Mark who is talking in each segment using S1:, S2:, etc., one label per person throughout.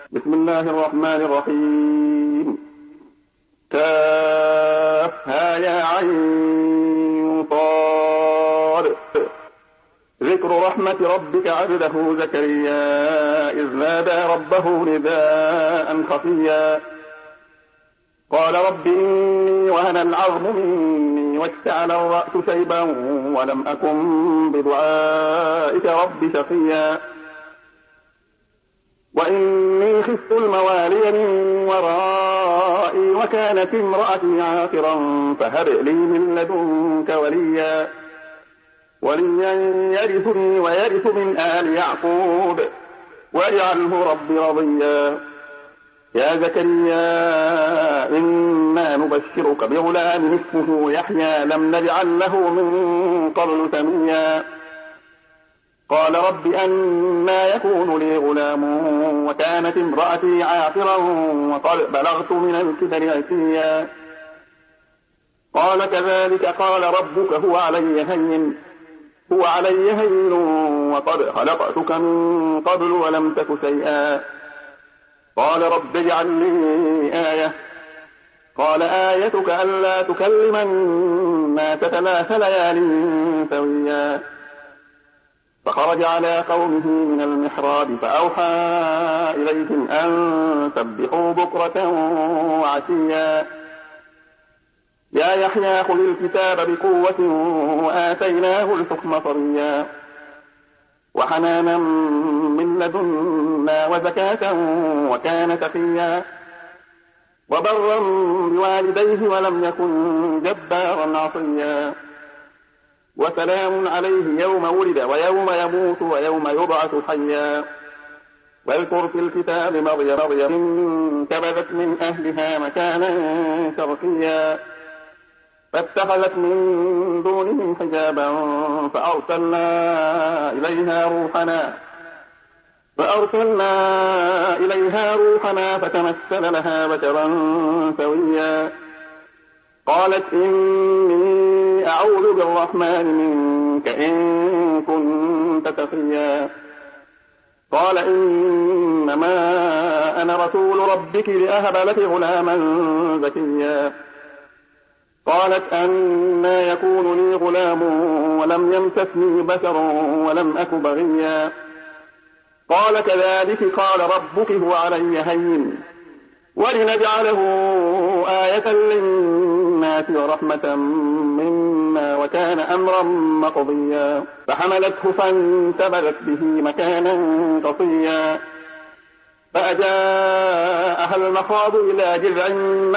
S1: بسم الله الرحمن الرحيم. كافها يا عين صاد. ذكر رحمة ربك عبده زكريا إذ نادى ربه نداء خفيا قال رب إني وهن العظم مني واشتعل الرأس شيبا ولم أكن بدعائك رب شقيا وإني خفت الموالي من ورائي وكانت امرأتي عاقرا فهب لي من لدنك وليا يرثني ويرث من آل يعقوب واجعله رب رضيا يا زكريا إنا نبشرك بغلام اسمه يحيى لم نجعل له من قبل سميا قال رب أنى يكون لي غلام وكانت امرأتي عاقرا وقد بلغت من الكبر عتيا قال كذلك قال ربك هو علي هين وقد خلقتك من قبل ولم تك شيئا قال رب اجعل لي آية قال آيتك ألا تكلم الناس 3 ليال سويا فخرج على قومه من المحراب فأوحى إليهم أن سبحوا بكرة وعشيا يا يحيى خذ الكتاب بقوة وآتيناه الحكم صبيا وحنانا من لدنا وزكاة وكان تقيا وبرا بوالديه ولم يكن جبارا عصيا وسلام عليه يوم ولد ويوم يموت ويوم يبعث حيا واذكر في الكتاب مريم انتبذت من أهلها مكانا شرقيا فاتخذت من دونهم حجابا فأرسلنا إليها روحنا فتمثل لها بشرا سويا قالت إني أعوذ بالرحمن منك إن كنت تقيا قال إنما أنا رسول ربك لأهب لك غلاما زكيا قالت أنى يكون لي غلام ولم يمسسني بشر ولم أك بغيا قال كذلك قال ربك هو علي هين ولنجعله آية للناس ورحمة منا وكان أمرا مقضيا فحملته فانتبذت به مكانا قصيا فأجاءها المخاض إلى جذع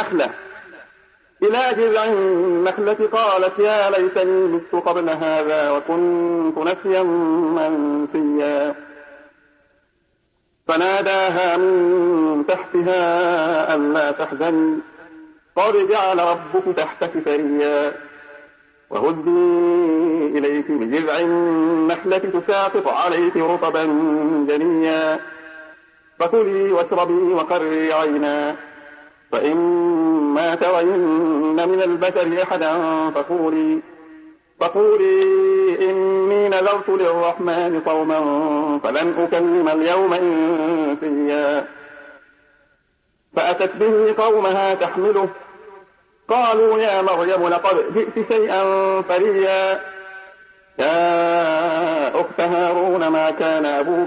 S1: النخلة قالت يا ليتني مت قبل هذا وكنت نسيا منسيا فناداها من تحتها ألا تحزني قد جعل ربك تحتك سريا وهزي إليك بجذع النخلة تساقط عليك رطبا جنيا فكلي واشربي وقري عينا فإما ترين من البشر أحدا فقولي إني نذرت للرحمن صوما فلن أكلم اليوم إنسيا فأتت به قومها تحمله قالوا يا مريم لقد جئت شيئا فريا يا أخت هارون ما كان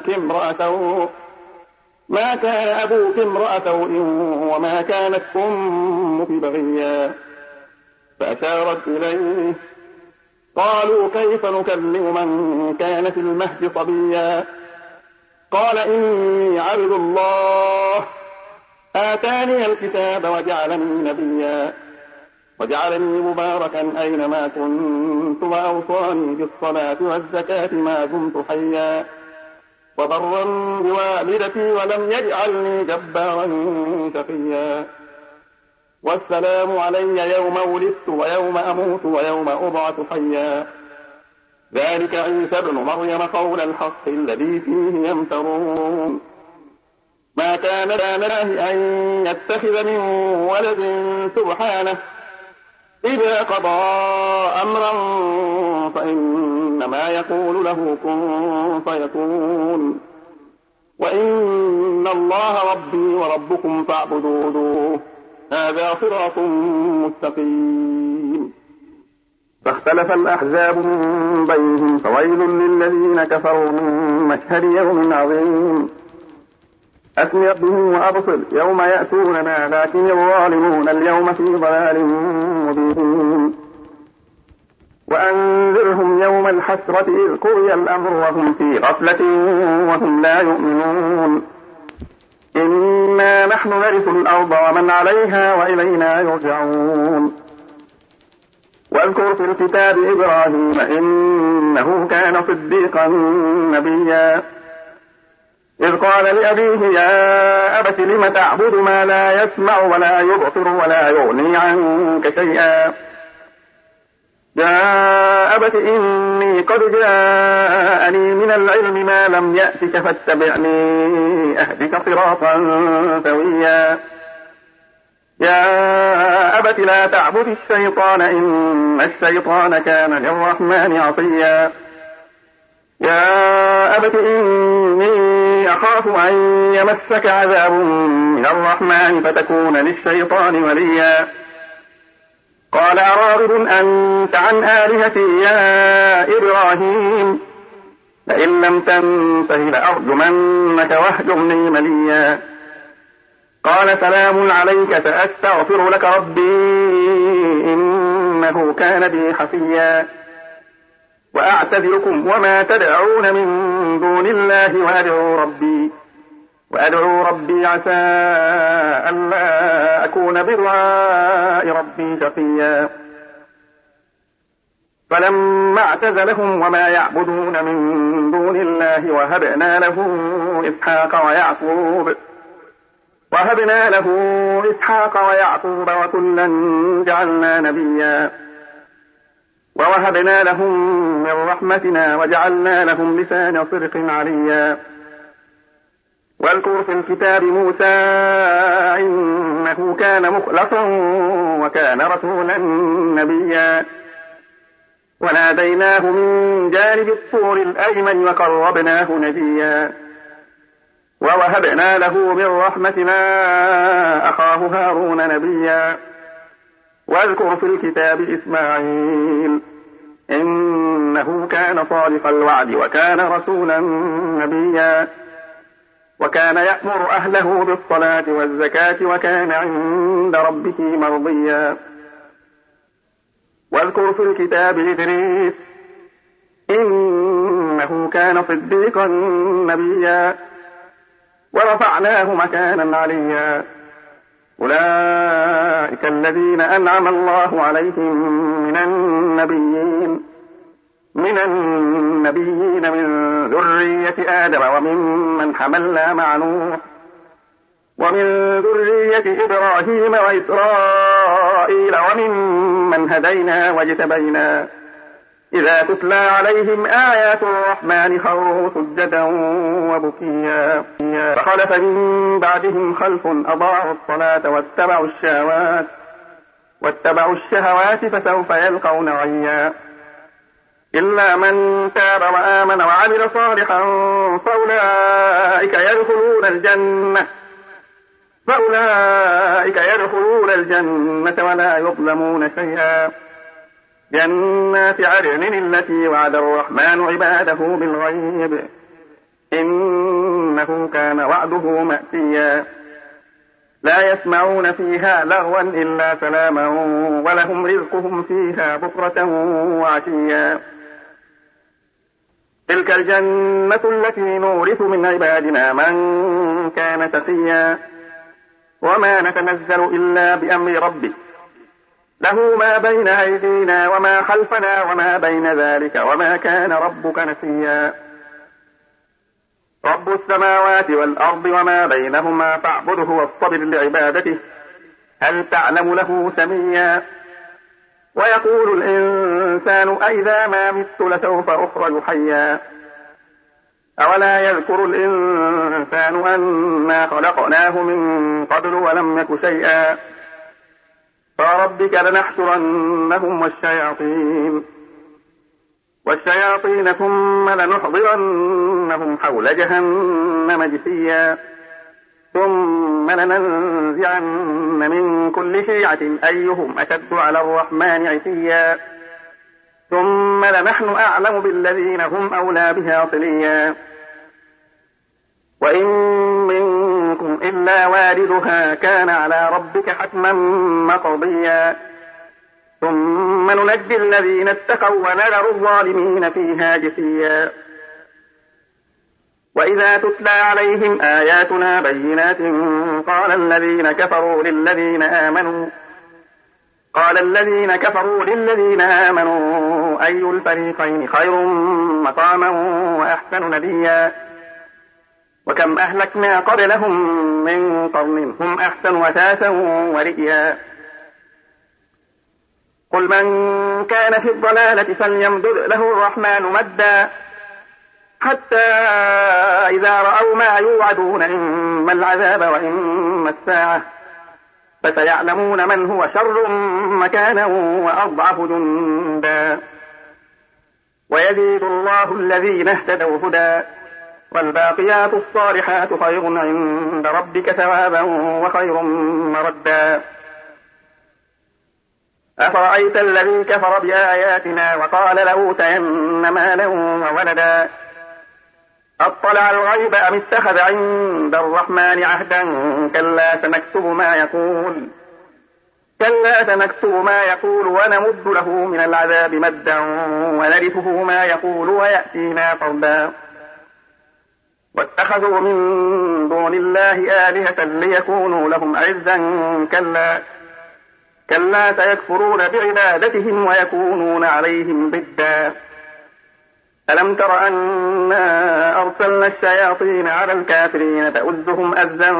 S1: أبوك امرأ سوء وما كانت أمك بغيا فأشارت إليه قالوا كيف نكلم من كان في المهد صبيا قال إني عبد الله آتاني الكتاب وجعلني نبيا وجعلني مباركا أينما كنت وأوصاني بالصلاة والزكاة ما دمت حيا وبرا بوالدتي ولم يجعلني جبارا شقيا والسلام علي يوم ولدت ويوم أموت ويوم أبعث حيا ذلك عيسى ابن مريم قول الحق الذي فيه يمترون ما كان لله أن يتخذ من ولد سبحانه إذا قضى أمرا فإنما يقول له كن فيكون وإن الله ربي وربكم فاعبدوه هذا صراط مستقيم. فاختلف الأحزاب من بينهم فويل للذين كفروا من مشهد يوم عظيم. أسمع به وأبصر يوم يأتوننا لكن الظالمون اليوم في ضلال مبين. وأنذرهم يوم الحسرة إذ قضي الأمر وهم في غفلة وهم لا يؤمنون. إنا نحن نرث الأرض ومن عليها وإلينا يرجعون. واذكر في الكتاب إبراهيم إنه كان صديقا نبيا إذ قال لأبيه يا أبت لم تعبد ما لا يسمع ولا يبصر ولا يغني عنك شيئا يا أبت إني قد جاءني من العلم ما لم يأتك فاتبعني أهدك صراطا سويا يا أبت لا تعبد الشيطان إن الشيطان كان للرحمن عصيا يا أبت إني أخاف أن يمسك عذاب من الرحمن فتكون للشيطان وليا قال أراغب أنت عن آلهتي يا إبراهيم لئن لم تنته لأرجمنك واهجرني مليا قال سلام عليك سأستغفر لك ربي إنه كان بي حفيا وأعتذركم وما تدعون من دون الله وأدعو ربي عسى ألا أكون بدعاء ربي شقيا فلما اعتزلهم وما يعبدون من دون الله وهبنا له إسحاق ويعقوب وكلا جعلنا نبيا ووهبنا لهم من رحمتنا وجعلنا لهم لسان صدق عليا واذكر في الكتاب موسى إنه كان مخلصا وكان رسولا نبيا وناديناه من جانب الطور الأيمن وقربناه نجيا ووهبنا له من رحمتنا أخاه هارون نبيا واذكر في الكتاب إسماعيل إنه كان صادق الوعد وكان رسولا نبيا وكان يأمر أهله بالصلاة والزكاة وكان عند ربه مرضيا واذكر في الكتاب إدريس إنه كان صديقا نبيا ورفعناه مكانا عليا أولئك الذين أنعم الله عليهم من النبيين من ذرية آدم وممن حملنا مع نوح ومن ذرية إبراهيم وإسرائيل وممن هدينا واجتبينا إذا تتلى عليهم آيات الرحمن خروا سجدا وبكيا فخلف من بعدهم خلف أضاعوا الصلاة واتبعوا الشهوات فسوف يلقون غيا إلا من تاب وآمن وعمل صالحا فأولئك يدخلون الجنة ولا يظلمون شيئا جنات عدن التي وعد الرحمن عباده بالغيب إنه كان وعده مأتيا لا يسمعون فيها لغوا إلا سلاما ولهم رزقهم فيها بكرة وعشيا تلك الجنة التي نورث من عبادنا من كان تقيا وما نتنزل إلا بأمر ربك له ما بين أيدينا وما خلفنا وما بين ذلك وما كان ربك نسيا رب السماوات والأرض وما بينهما فاعبده واصطبر لعبادته هل تعلم له سميا ويقول الإنسان أئذا ما مت لسوف أخرج حيا أولا يذكر الإنسان أنا خلقناه من قبل ولم يك شيئا فربك لنحشرنهم والشياطين والشياطين ثم لنحضرنهم حول جهنم جثيا ثم لننزعن من كل شيعة أيهم أشد على الرحمن عتيا ثم لنحن أعلم بالذين هم أولى بها صليا وإن منكم إلا واردها كان على ربك حتما مقضيا ثم ننجي الذين اتقوا ونذر الظالمين فيها جثيا وإذا تتلى عليهم آياتنا بينات قال الذين كفروا للذين آمنوا أي الفريقين خير مقاما وأحسن نديا وكم أهلكنا قبلهم من قرن هم أحسن أثاثا ورئيا قل من كان في الضلالة فليمدد له الرحمن مدا حتى إذا رأوا ما يوعدون إما العذاب وإما الساعة فسيعلمون من هو شر مكانا وأضعف جندا ويزيد الله الذين اهتدوا هدى والباقيات الصالحات خير عند ربك ثوابا وخير مردا أفرأيت الذي كفر بآياتنا وقال لأوتين مالا وولدا أطلع الغيب أم اتخذ عند الرحمن عهدا كلا سنكتب ما يقول ونمد له من العذاب مدا ونرثه ما يقول ويأتينا فردا واتخذوا من دون الله آلهة ليكونوا لهم عزا كلا سيكفرون بعبادتهم ويكونون عليهم ضدا ألم تر أنا أرسلنا الشياطين على الكافرين تؤزهم أزا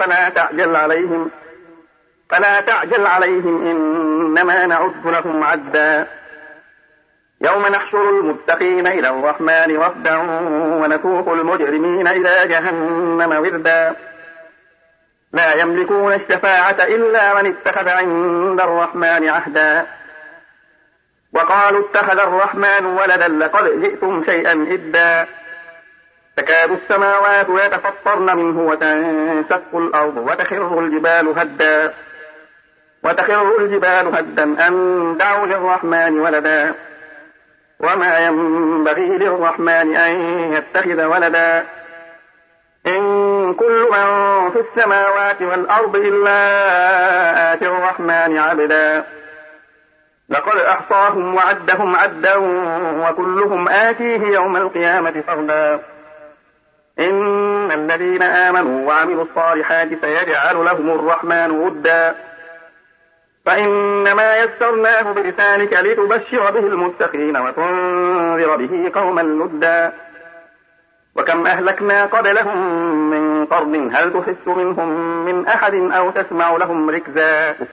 S1: فلا تعجل عليهم إنما نعد لهم عدا يوم نحشر المتقين إلى الرحمن وفدا ونسوق المجرمين إلى جهنم وردا لا يملكون الشفاعة إلا من اتخذ عند الرحمن عهدا وقالوا اتخذ الرحمن ولدا لقد جئتم شيئا إدا تكاد السماوات يتفطرن منه وتنشق الأرض وتخر الجبال هدا أن دعوا للرحمن ولدا وما ينبغي للرحمن أن يتخذ ولدا إن كل من في السماوات والأرض إلا آتي الرحمن عبدا لقد أحصاهم وعدهم عدا وكلهم آتيه يوم القيامة فردا إن الذين آمنوا وعملوا الصالحات سيجعل لهم الرحمن ودا فإنما يسرناه بلسانك لتبشر به المتقين وتنذر به قوما لدا وكم أهلكنا قبلهم من قرن هل تحس منهم من أحد أو تسمع لهم ركزا